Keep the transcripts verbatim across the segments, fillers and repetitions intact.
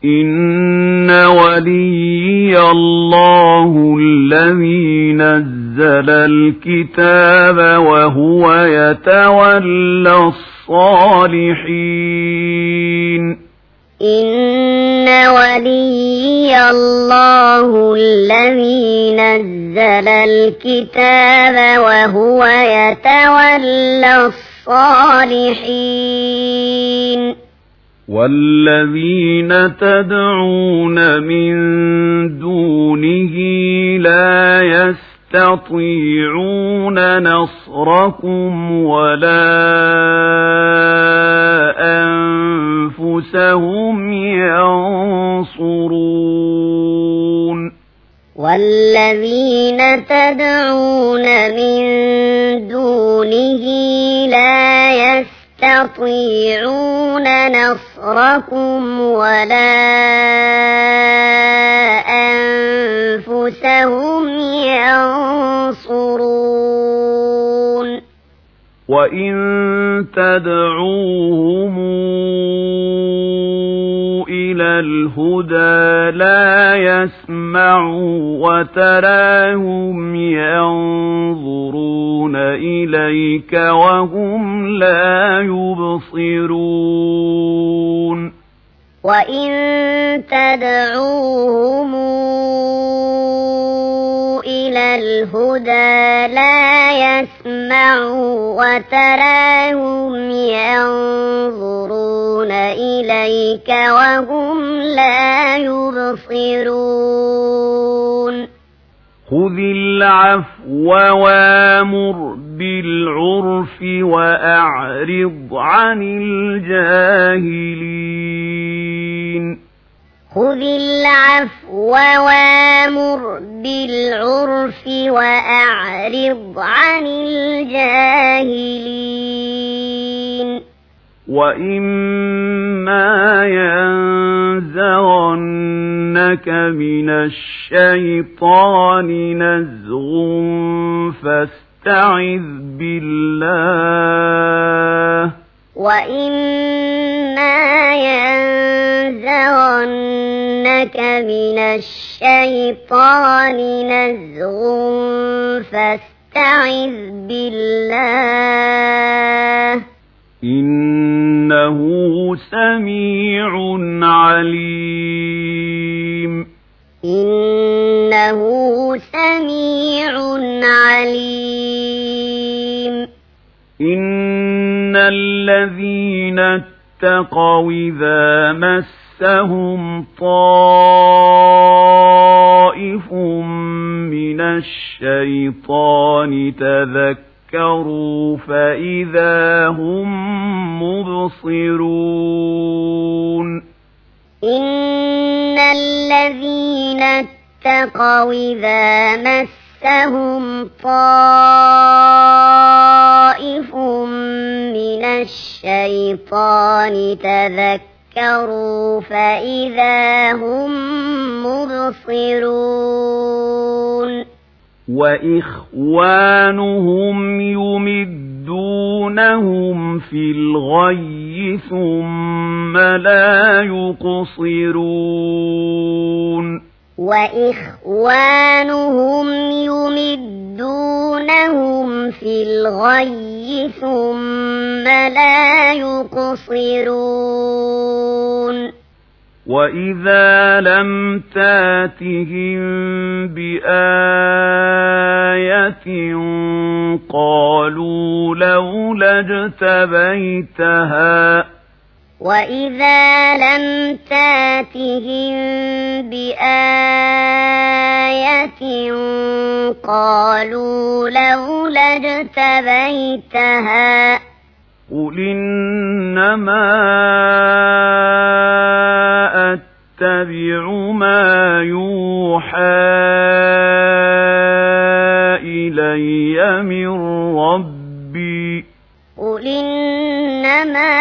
إن وليي الله الذي نزل الكتاب وهو يتولى الصالحين إن وليي الله الذي نزل الكتاب وهو يتولى الصالحين والذين تدعون من دونه لا يستطيعون نصركم ولا أنفسهم ينصرون والذين تدعون من دونه لا يستطيعون نصركم ولا أنفسهم ينصرون وإن تدعوهم إلى الهدى لا يسمعوا وتراهم ينظرون إليك وهم لا يبصرون وإن تدعوهم إلى الهدى لا يسمعوا وتراهم ينظرون إليك وهم لا يبصرون خذ العفو وامر بالعرف وأعرض عن الجاهلين خذ العفو وامر بالعرف وأعرض عن الجاهلين وإما ينزغنك من الشيطان نزغ فاستعذ بالله وإما ينزغنك من الشيطان نزغ فاستعذ بالله إنه سميع عليم إنه سميع عليم إن الذين اتقوا إذا مسهم طائف من الشيطان تذكروا فإذا هم مبصرون إن الذين اتقوا إذا مسهم طائف من الشيطان تذكروا فإذا هم مبصرون وإخوانهم يمدونهم في الغي ثم لا يقصرون وإخوانهم يمدونهم في الغي ثم لا يقصرون وإذا لم تاتهم بآية قالوا لولا اجتبيتها وإذا لم تاتهم بآية قالوا لولا اجتبيتها قل إنما أتبع ما يوحى إلي من ربي قل إنما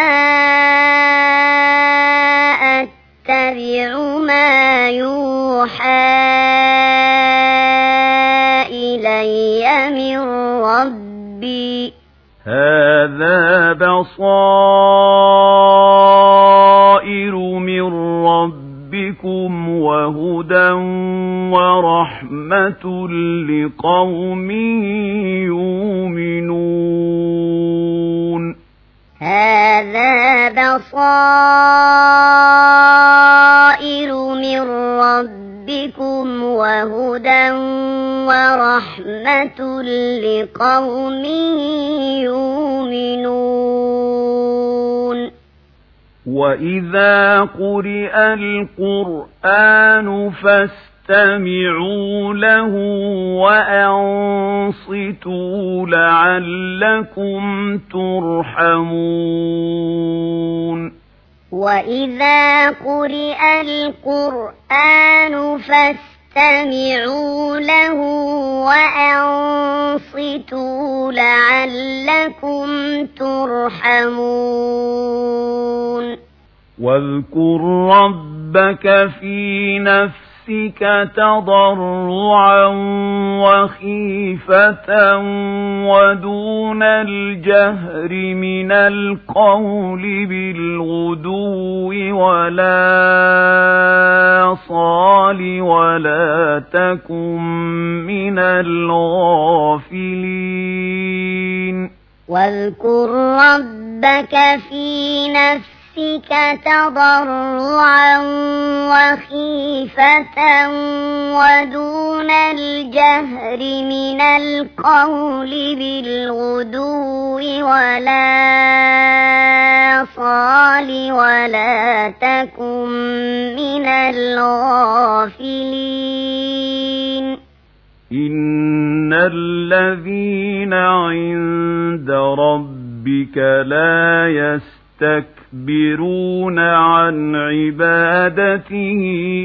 أتبع ما يوحى إلي من ربي هذا بصائر من ربي ربكم وهدى ورحمة لقوم يؤمنون هذا بصائر من ربكم وهدى ورحمة لقوم يؤمنون وإذا قرئ القرآن فاستمعوا له وأنصتوا لعلكم ترحمون وإذا قرئ القرآن فاستمعوا له وأنصتوا لعلكم ترحمون واذكر ربك في نفسك تضرعا وخيفة ودون الجهر من القول بالغدو ولا صال ولا تكن من الغافلين واذكر ربك في نفسك تضرعا وخيفة ودون الجهر من القول بالغدو ولا صال ولا تكن من الغافلين إن الذين عند ربك لا يستكبرون عن عبادته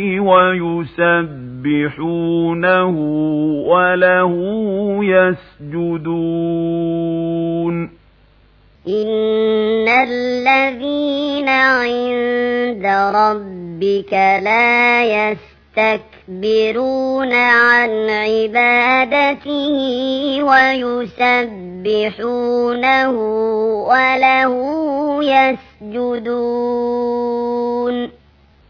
ويسبحونه وله يسجدون إن الذين عند ربك لا يستكبرون عن عبادته ويسبحونه وله يسجدون